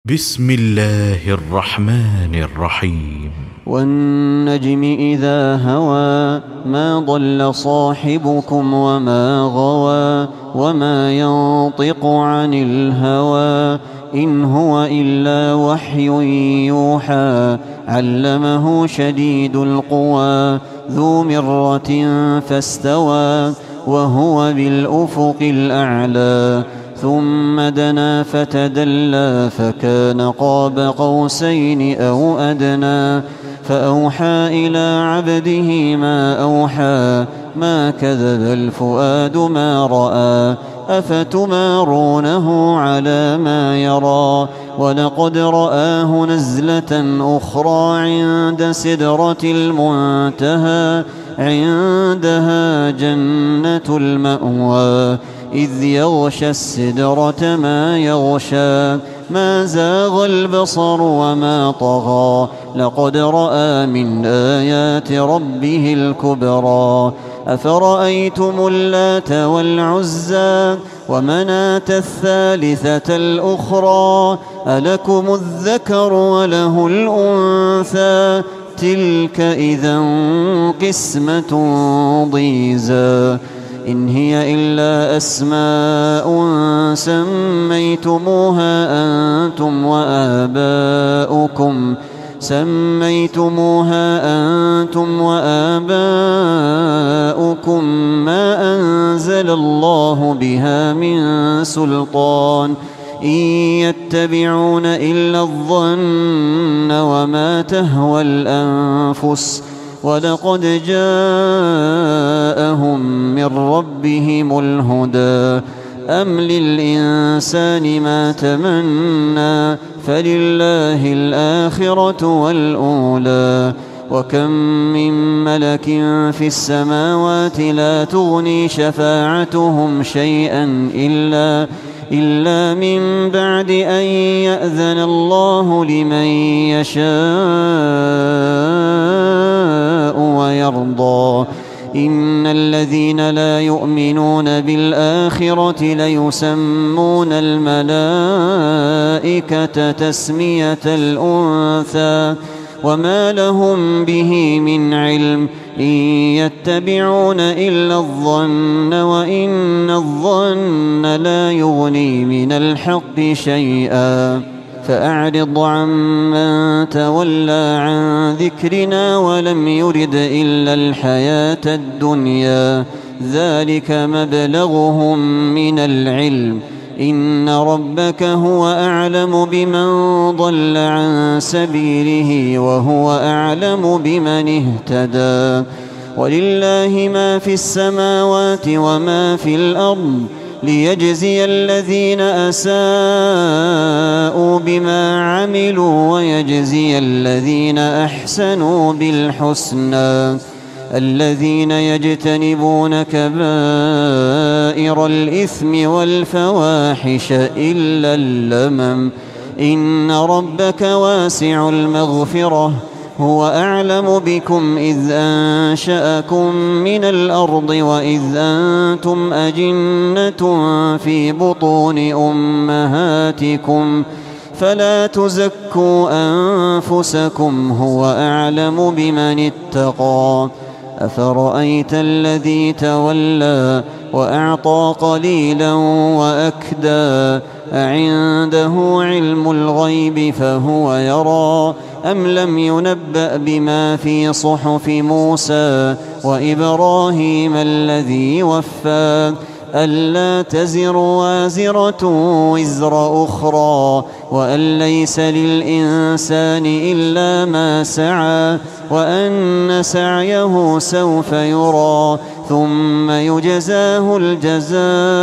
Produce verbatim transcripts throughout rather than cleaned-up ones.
بسم الله الرحمن الرحيم. والنجم إذا هوى ما ضل صاحبكم وما غوى وما ينطق عن الهوى إن هو إلا وحي يوحى علمه شديد القوى ذو مرة فاستوى وهو بالأفق الأعلى ثم دنا فتدلى فكان قاب قوسين أو أدنى فأوحى إلى عبده ما أوحى ما كذب الفؤاد ما رأى أفتمارونه على ما يرى ولقد رآه نزلة أخرى عند سدرة المنتهى عندها جنة المأوى إذ يغشى السدرة ما يغشى ما زاغ البصر وما طغى لقد رأى من آيات ربه الكبرى أفرأيتم اللات والعزى ومناة الثالثة الأخرى ألكم الذكر وله الأنثى تلك إذا قسمة ضيزى إن هي إلا أسماء سميتموها أنتم وآباؤكم سميتموها أنتم وآباؤكم ما أنزل الله بها من سلطان إن يتبعون إلا الظن وما تهوى الأنفس ولقد جاءهم من ربهم الهدى أم للإنسان ما تمنى فلله الآخرة والأولى وكم من ملك في السماوات لا تغني شفاعتهم شيئا إلا إلا من بعد أن يأذن الله لمن يشاء ويرضى إن الذين لا يؤمنون بالآخرة ليسمون الملائكة تسمية الأنثى وما لهم به من علم إن يتبعون إلا الظن وإن الظن لا يغني من الحق شيئا فأعرض عمن تولى عن ذكرنا ولم يرد إلا الحياة الدنيا ذلك مبلغهم من العلم إن ربك هو أعلم بمن ضل عن سبيله وهو أعلم بمن اهتدى ولله ما في السماوات وما في الأرض ليجزي الذين أساءوا بما عملوا ويجزي الذين أحسنوا بالحسنى الذين يجتنبون كبائر الإثم والفواحش إلا اللمم إن ربك واسع المغفرة هو أعلم بكم إذ أنشأكم من الأرض وإذ أنتم أجنة في بطون أمهاتكم فلا تزكوا أنفسكم هو أعلم بمن اتقى أفرأيت الذي تولى وأعطى قليلا وأكدى أعنده علم الغيب فهو يرى أم لم ينبأ بما في صحف موسى وإبراهيم الذي وفى ألا تزر وازرة وزر أخرى وأن ليس للإنسان إلا ما سعى وأن سعيه سوف يرى ثم يجزاه الجزاء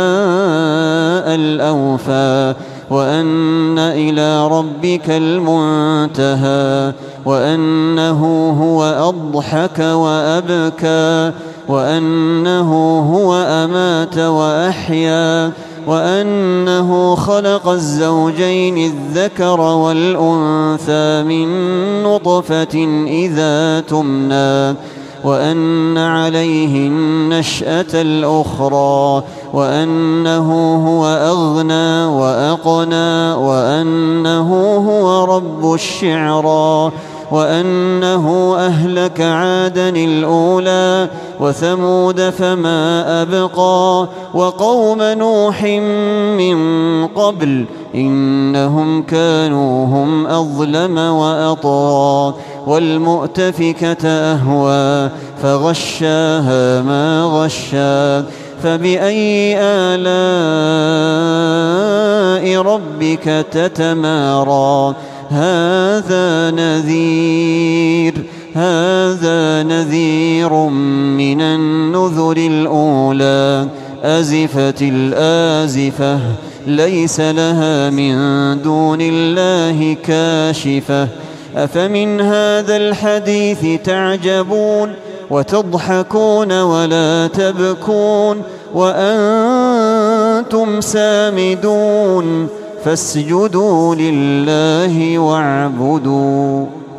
الأوفى وأن إلى ربك المنتهى وأنه هو أضحك وأبكى وأنه هو أمات وأحيا وأنه خلق الزوجين الذكر والأنثى من نطفة إذا تمنى وأن عليه النشأة الأخرى وأنه هو أغنى وأقنى وأنه هو رب الشعرى وأنه أهلك عادا الأولى وثمود فما أبقى وقوم نوح من قبل إنهم كانوا هم أظلم وأطغى والمؤتفكة أهوى فغشاها ما غشا فبأي آلاء ربك تتمارى هذا نذير هذا نذير من النذر الأولى أزفت الآزفة ليس لها من دون الله كاشفة أفمن هذا الحديث تعجبون وتضحكون ولا تبكون وأنتم سامدون فاسجدوا لله واعبدوا.